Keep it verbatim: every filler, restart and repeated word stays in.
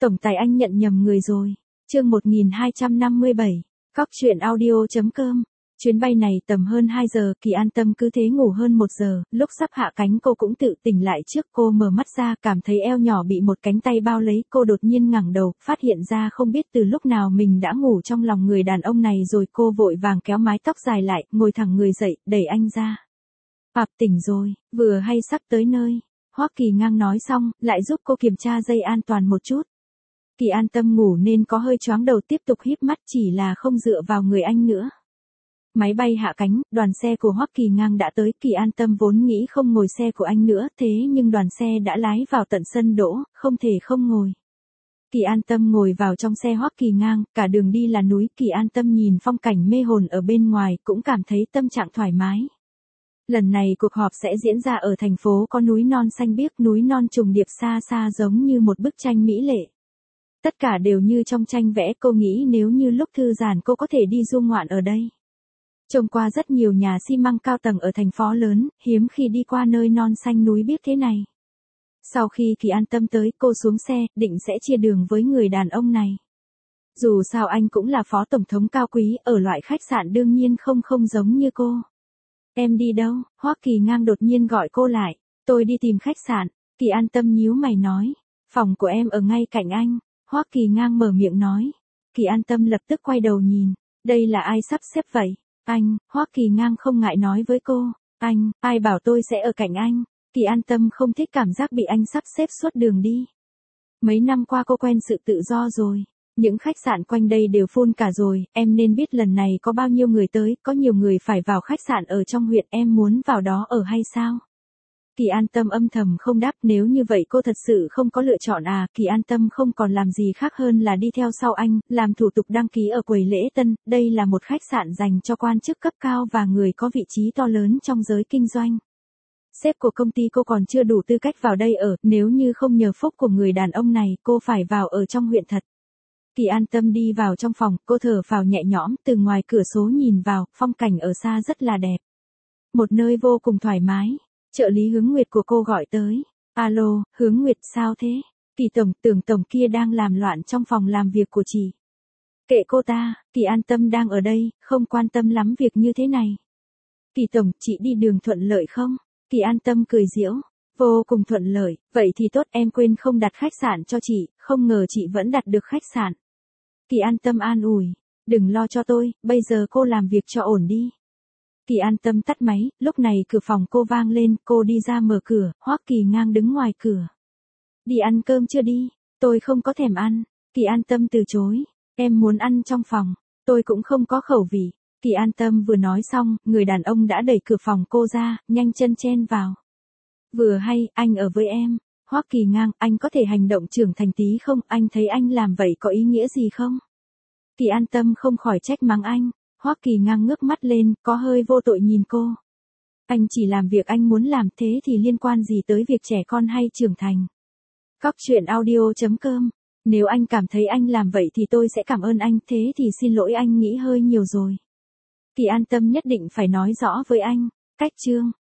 Tổng tài anh nhận nhầm người rồi. Chương một nghìn hai trăm năm mươi bảy. Cóc truyện audio chấm com. Chuyến bay này tầm hơn hai giờ, Kỳ An Tâm cứ thế ngủ hơn một giờ, lúc sắp hạ cánh cô cũng tự tỉnh lại trước, cô mở mắt ra, cảm thấy eo nhỏ bị một cánh tay bao lấy, cô đột nhiên ngẩng đầu, phát hiện ra không biết từ lúc nào mình đã ngủ trong lòng người đàn ông này rồi, cô vội vàng kéo mái tóc dài lại, ngồi thẳng người dậy, đẩy anh ra. Papap tỉnh rồi, vừa hay sắp tới nơi. Hoắc Kỳ Ngang nói xong, lại giúp cô kiểm tra dây an toàn một chút. Kỳ An Tâm ngủ nên có hơi choáng đầu, tiếp tục híp mắt, chỉ là không dựa vào người anh nữa. Máy bay hạ cánh, đoàn xe của Hoắc Kỳ Ngang đã tới, Kỳ An Tâm vốn nghĩ không ngồi xe của anh nữa, thế nhưng đoàn xe đã lái vào tận sân đỗ, không thể không ngồi. Kỳ An Tâm ngồi vào trong xe Hoắc Kỳ Ngang, cả đường đi là núi, Kỳ An Tâm nhìn phong cảnh mê hồn ở bên ngoài, cũng cảm thấy tâm trạng thoải mái. Lần này cuộc họp sẽ diễn ra ở thành phố có núi non xanh biếc, núi non trùng điệp xa xa giống như một bức tranh mỹ lệ. Tất cả đều như trong tranh vẽ, cô nghĩ nếu như lúc thư giãn cô có thể đi du ngoạn ở đây. Trông qua rất nhiều nhà xi măng cao tầng ở thành phố lớn, hiếm khi đi qua nơi non xanh núi biếc thế này. Sau khi Kỳ An Tâm tới, cô xuống xe, định sẽ chia đường với người đàn ông này. Dù sao anh cũng là phó tổng thống cao quý, ở loại khách sạn đương nhiên không không giống như cô. Em đi đâu? Hoắc Kỳ Ngang đột nhiên gọi cô lại. Tôi đi tìm khách sạn. Kỳ An Tâm nhíu mày nói. Phòng của em ở ngay cạnh anh. Hoắc Kỳ Ngang mở miệng nói. Kỳ An Tâm lập tức quay đầu nhìn. Đây là ai sắp xếp vậy? Anh. Hoắc Kỳ Ngang không ngại nói với cô. Anh, ai bảo tôi sẽ ở cạnh anh? Kỳ An Tâm không thích cảm giác bị anh sắp xếp suốt đường đi. Mấy năm qua cô quen sự tự do rồi. Những khách sạn quanh đây đều full cả rồi, em nên biết lần này có bao nhiêu người tới, có nhiều người phải vào khách sạn ở trong huyện, em muốn vào đó ở hay sao? Kỳ An Tâm âm thầm không đáp, nếu như vậy cô thật sự không có lựa chọn à? Kỳ An Tâm không còn làm gì khác hơn là đi theo sau anh, làm thủ tục đăng ký ở quầy lễ tân, đây là một khách sạn dành cho quan chức cấp cao và người có vị trí to lớn trong giới kinh doanh. Sếp của công ty cô còn chưa đủ tư cách vào đây ở, nếu như không nhờ phúc của người đàn ông này, cô phải vào ở trong huyện thật. Kỳ An Tâm đi vào trong phòng, cô thở phào nhẹ nhõm, từ ngoài cửa sổ nhìn vào, phong cảnh ở xa rất là đẹp. Một nơi vô cùng thoải mái. Trợ lý Hướng Nguyệt của cô gọi tới. Alo, Hướng Nguyệt, sao thế? Kỳ tổng, tưởng tổng kia đang làm loạn trong phòng làm việc của chị. Kệ cô ta, Kỳ An Tâm đang ở đây, không quan tâm lắm việc như thế này. Kỳ tổng, chị đi đường thuận lợi không? Kỳ An Tâm cười giễu. Vô cùng thuận lợi, vậy thì tốt, em quên không đặt khách sạn cho chị, không ngờ chị vẫn đặt được khách sạn. Kỳ An Tâm an ủi, đừng lo cho tôi, bây giờ cô làm việc cho ổn đi. Kỳ An Tâm tắt máy, lúc này cửa phòng cô vang lên, cô đi ra mở cửa, Hoắc Kỳ Ngang đứng ngoài cửa. Đi ăn cơm chưa đi? Tôi không có thèm ăn. Kỳ An Tâm từ chối, em muốn ăn trong phòng, tôi cũng không có khẩu vị. Kỳ An Tâm vừa nói xong, người đàn ông đã đẩy cửa phòng cô ra, nhanh chân chen vào. Vừa hay, anh ở với em. Hoắc Kỳ Ngang, anh có thể hành động trưởng thành tí không? Anh thấy anh làm vậy có ý nghĩa gì không? Kỳ An Tâm không khỏi trách mắng anh. Hoắc Kỳ Ngang ngước mắt lên, có hơi vô tội nhìn cô. Anh chỉ làm việc anh muốn làm, thế thì liên quan gì tới việc trẻ con hay trưởng thành? Cóc truyện audio chấm com. Nếu anh cảm thấy anh làm vậy thì tôi sẽ cảm ơn anh, thế thì xin lỗi anh nghĩ hơi nhiều rồi. Kỳ An Tâm nhất định phải nói rõ với anh. Cách chương.